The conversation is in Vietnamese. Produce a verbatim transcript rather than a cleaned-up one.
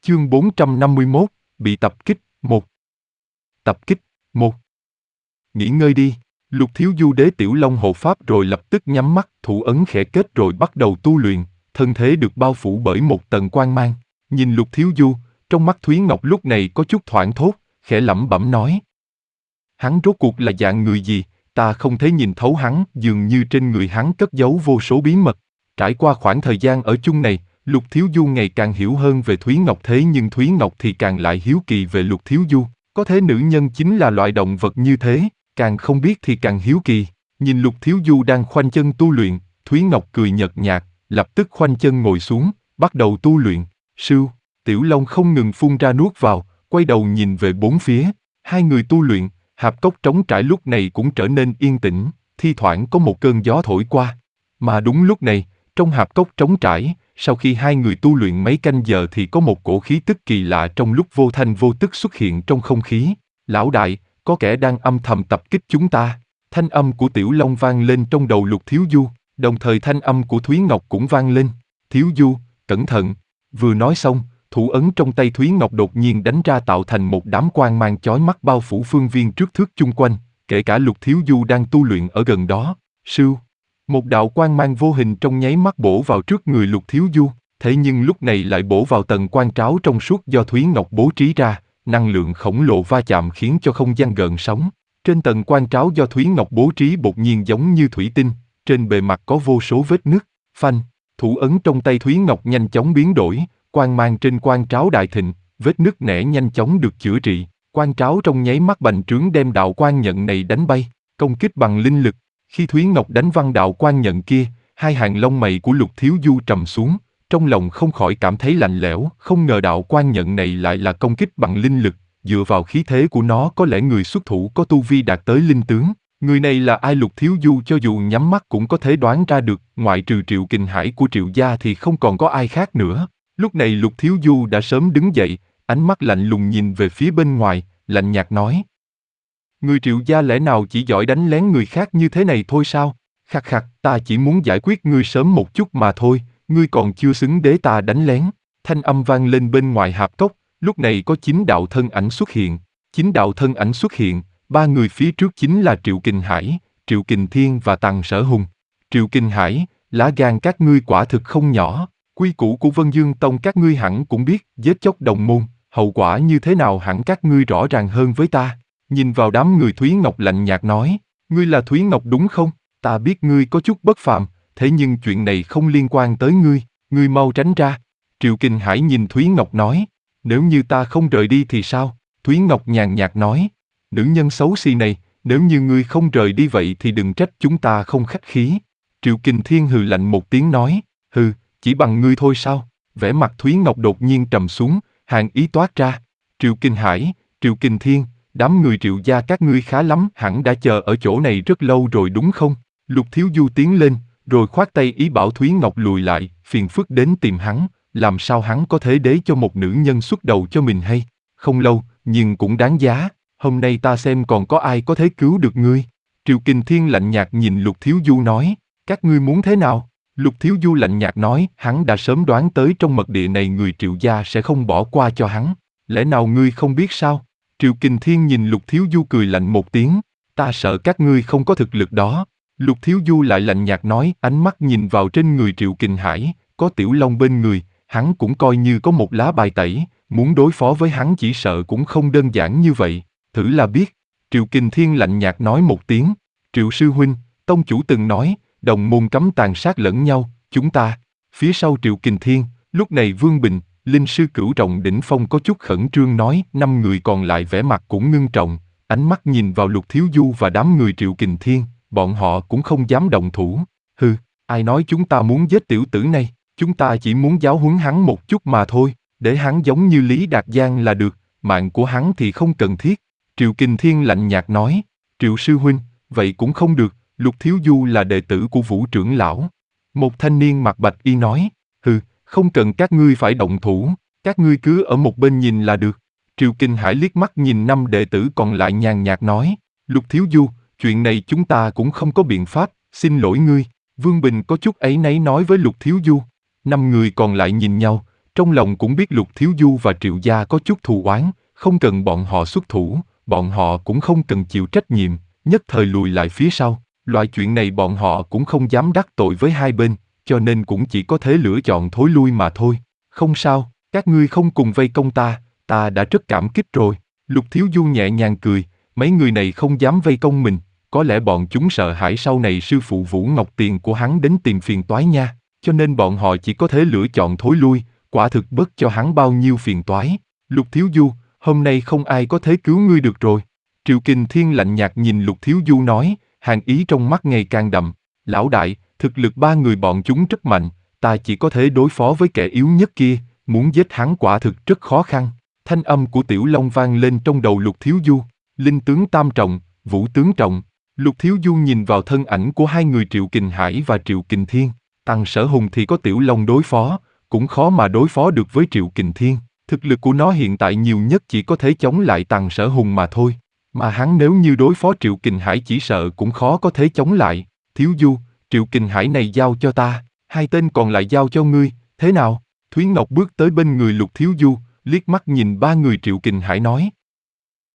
Chương bốn trăm năm mươi mốt, bị tập kích, một. Tập kích, một. Nghỉ ngơi đi, Lục Thiếu Du đế Tiểu Long hộ pháp rồi lập tức nhắm mắt, thủ ấn khẽ kết rồi bắt đầu tu luyện, thân thế được bao phủ bởi một tầng quang mang. Nhìn Lục Thiếu Du, trong mắt Thúy Ngọc lúc này có chút thoảng thốt, khẽ lẩm bẩm nói. Hắn rốt cuộc là dạng người gì, ta không thể nhìn thấu hắn, dường như trên người hắn cất giấu vô số bí mật. Trải qua khoảng thời gian ở chung này, Lục Thiếu Du ngày càng hiểu hơn về Thúy Ngọc, thế nhưng Thúy Ngọc thì càng lại hiếu kỳ về Lục Thiếu Du. Có thể nữ nhân chính là loại động vật như thế, càng không biết thì càng hiếu kỳ. Nhìn Lục Thiếu Du đang khoanh chân tu luyện, Thúy Ngọc cười nhợt nhạt, lập tức khoanh chân ngồi xuống, bắt đầu tu luyện. Sưu, Tiểu Long không ngừng phun ra nuốt vào, quay đầu nhìn về bốn phía. Hai người tu luyện, hạp cốc trống trải lúc này cũng trở nên yên tĩnh, thi thoảng có một cơn gió thổi qua. Mà đúng lúc này, trong hạp cốc trống trải, sau khi hai người tu luyện mấy canh giờ thì có một cổ khí tức kỳ lạ trong lúc vô thanh vô tức xuất hiện trong không khí. Lão đại, có kẻ đang âm thầm tập kích chúng ta. Thanh âm của Tiểu Long vang lên trong đầu Lục Thiếu Du, đồng thời thanh âm của Thúy Ngọc cũng vang lên. Thiếu Du, cẩn thận. Vừa nói xong, thủ ấn trong tay Thúy Ngọc đột nhiên đánh ra tạo thành một đám quang mang chói mắt bao phủ phương viên trước thước chung quanh, kể cả Lục Thiếu Du đang tu luyện ở gần đó. Sưu, một đạo quang mang vô hình trong nháy mắt bổ vào trước người Lục Thiếu Du, thế nhưng lúc này lại bổ vào tầng quan tráo trong suốt do Thúy Ngọc bố trí ra, năng lượng khổng lồ va chạm khiến cho không gian gợn sóng. Trên tầng quan tráo do Thúy Ngọc bố trí bột nhiên giống như thủy tinh, trên bề mặt có vô số vết nứt. Phanh, thủ ấn trong tay Thúy Ngọc nhanh chóng biến đổi, quang mang trên quan tráo đại thịnh, vết nứt nẻ nhanh chóng được chữa trị, quan tráo trong nháy mắt bành trướng đem đạo quang nhận này đánh bay, công kích bằng linh lực. Khi Thúy Ngọc đánh văng đạo quang nhận kia, hai hàng lông mày của Lục Thiếu Du trầm xuống, trong lòng không khỏi cảm thấy lạnh lẽo, không ngờ đạo quang nhận này lại là công kích bằng linh lực, dựa vào khí thế của nó có lẽ người xuất thủ có tu vi đạt tới linh tướng. Người này là ai? Lục Thiếu Du cho dù nhắm mắt cũng có thể đoán ra được, ngoại trừ Triệu Kình Hải của Triệu gia thì không còn có ai khác nữa. Lúc này Lục Thiếu Du đã sớm đứng dậy, ánh mắt lạnh lùng nhìn về phía bên ngoài, lạnh nhạt nói. Người Triệu gia lẽ nào chỉ giỏi đánh lén người khác như thế này thôi sao? Khắc khắc, ta chỉ muốn giải quyết ngươi sớm một chút mà thôi, ngươi còn chưa xứng để ta đánh lén. Thanh âm vang lên bên ngoài hạp cốc, lúc này có chín đạo thân ảnh xuất hiện. Chín đạo thân ảnh xuất hiện, ba người phía trước chính là Triệu Kình Hải, Triệu Kình Thiên và Tằng Sở Hùng. Triệu Kình Hải, lá gan các ngươi quả thực không nhỏ. Quy củ của Vân Dương Tông các ngươi hẳn cũng biết, giết chóc đồng môn, hậu quả như thế nào hẳn các ngươi rõ ràng hơn với ta. Nhìn vào đám người, Thúy Ngọc lạnh nhạt nói, ngươi là Thúy Ngọc đúng không? Ta biết ngươi có chút bất phàm, thế nhưng chuyện này không liên quan tới ngươi, ngươi mau tránh ra. Triệu Kình Hải nhìn Thúy Ngọc nói, nếu như ta không rời đi thì sao? Thúy Ngọc nhàn nhạt nói, nữ nhân xấu xí này, nếu như ngươi không rời đi vậy thì đừng trách chúng ta không khách khí. Triệu Kình Thiên hừ lạnh một tiếng nói, hừ, chỉ bằng ngươi thôi sao? Vẻ mặt Thúy Ngọc đột nhiên trầm xuống, hàn ý toát ra. Triệu Kình Hải, Triệu Kình Thiên, đám người Triệu gia các ngươi khá lắm, hẳn đã chờ ở chỗ này rất lâu rồi đúng không? Lục Thiếu Du tiến lên, rồi khoát tay ý bảo Thúy Ngọc lùi lại, phiền phức đến tìm hắn, làm sao hắn có thể để cho một nữ nhân xuất đầu cho mình hay? Không lâu, nhưng cũng đáng giá, hôm nay ta xem còn có ai có thể cứu được ngươi. Triệu Kình Thiên lạnh nhạt nhìn Lục Thiếu Du nói, các ngươi muốn thế nào? Lục Thiếu Du lạnh nhạt nói, hắn đã sớm đoán tới trong mật địa này người Triệu gia sẽ không bỏ qua cho hắn. Lẽ nào ngươi không biết sao? Triệu Kình Thiên nhìn Lục Thiếu Du cười lạnh một tiếng, ta sợ các ngươi không có thực lực đó. Lục Thiếu Du lại lạnh nhạt nói, ánh mắt nhìn vào trên người Triệu Kình Hải, có Tiểu Long bên người, hắn cũng coi như có một lá bài tẩy, muốn đối phó với hắn chỉ sợ cũng không đơn giản như vậy, thử là biết. Triệu Kình Thiên lạnh nhạt nói một tiếng, Triệu sư huynh, tông chủ từng nói, đồng môn cấm tàn sát lẫn nhau, chúng ta. Phía sau Triệu Kình Thiên, lúc này Vương Bình, linh sư cửu trọng đỉnh phong có chút khẩn trương nói, năm người còn lại vẻ mặt cũng ngưng trọng, ánh mắt nhìn vào Lục Thiếu Du và đám người Triệu Kình Thiên, bọn họ cũng không dám động thủ. Hừ, ai nói chúng ta muốn giết tiểu tử này, chúng ta chỉ muốn giáo huấn hắn một chút mà thôi, để hắn giống như Lý Đạt Giang là được, mạng của hắn thì không cần thiết. Triệu Kình Thiên lạnh nhạt nói, Triệu sư huynh, vậy cũng không được, Lục Thiếu Du là đệ tử của Vũ trưởng lão. Một thanh niên mặc bạch y nói, hừ, không cần các ngươi phải động thủ, các ngươi cứ ở một bên nhìn là được. Triệu Kình Hải liếc mắt nhìn năm đệ tử còn lại nhàn nhạt nói, Lục Thiếu Du, chuyện này chúng ta cũng không có biện pháp, xin lỗi ngươi. Vương Bình có chút áy náy nói với Lục Thiếu Du. Năm người còn lại nhìn nhau, Trong lòng cũng biết Lục Thiếu Du và Triệu gia có chút thù oán, không cần bọn họ xuất thủ, bọn họ cũng không cần chịu trách nhiệm, nhất thời lùi lại phía sau. Loại chuyện này bọn họ cũng không dám đắc tội với hai bên, cho nên cũng chỉ có thể lựa chọn thối lui mà thôi. Không sao, các ngươi không cùng vây công ta, ta đã rất cảm kích rồi. Lục Thiếu Du nhẹ nhàng cười, mấy người này không dám vây công mình, có lẽ bọn chúng sợ hãi sau này sư phụ Vũ Ngọc Tiền của hắn đến tìm phiền toái nha, cho nên bọn họ chỉ có thể lựa chọn thối lui, quả thực bớt cho hắn bao nhiêu phiền toái. Lục Thiếu Du, hôm nay không ai có thể cứu ngươi được rồi. Triệu Kình Thiên lạnh nhạt nhìn Lục Thiếu Du nói, hàn ý trong mắt ngày càng đậm. Lão đại, thực lực ba người bọn chúng rất mạnh, ta chỉ có thể đối phó với kẻ yếu nhất kia, muốn giết hắn quả thực rất khó khăn. Thanh âm của Tiểu Long vang lên trong đầu Lục Thiếu Du, linh tướng tam trọng, vũ tướng trọng. Lục Thiếu Du nhìn vào thân ảnh của hai người Triệu Kình Hải và Triệu Kình Thiên, Tằng Sở Hùng thì có Tiểu Long đối phó, cũng khó mà đối phó được với Triệu Kình Thiên. Thực lực của nó hiện tại nhiều nhất chỉ có thể chống lại Tằng Sở Hùng mà thôi. Mà hắn nếu như đối phó Triệu Kình Hải chỉ sợ cũng khó có thể chống lại. Thiếu Du, Triệu Kình Hải này giao cho ta, hai tên còn lại giao cho ngươi, thế nào? Thúy Ngọc bước tới bên người Lục Thiếu Du, liếc mắt nhìn ba người Triệu Kình Hải nói.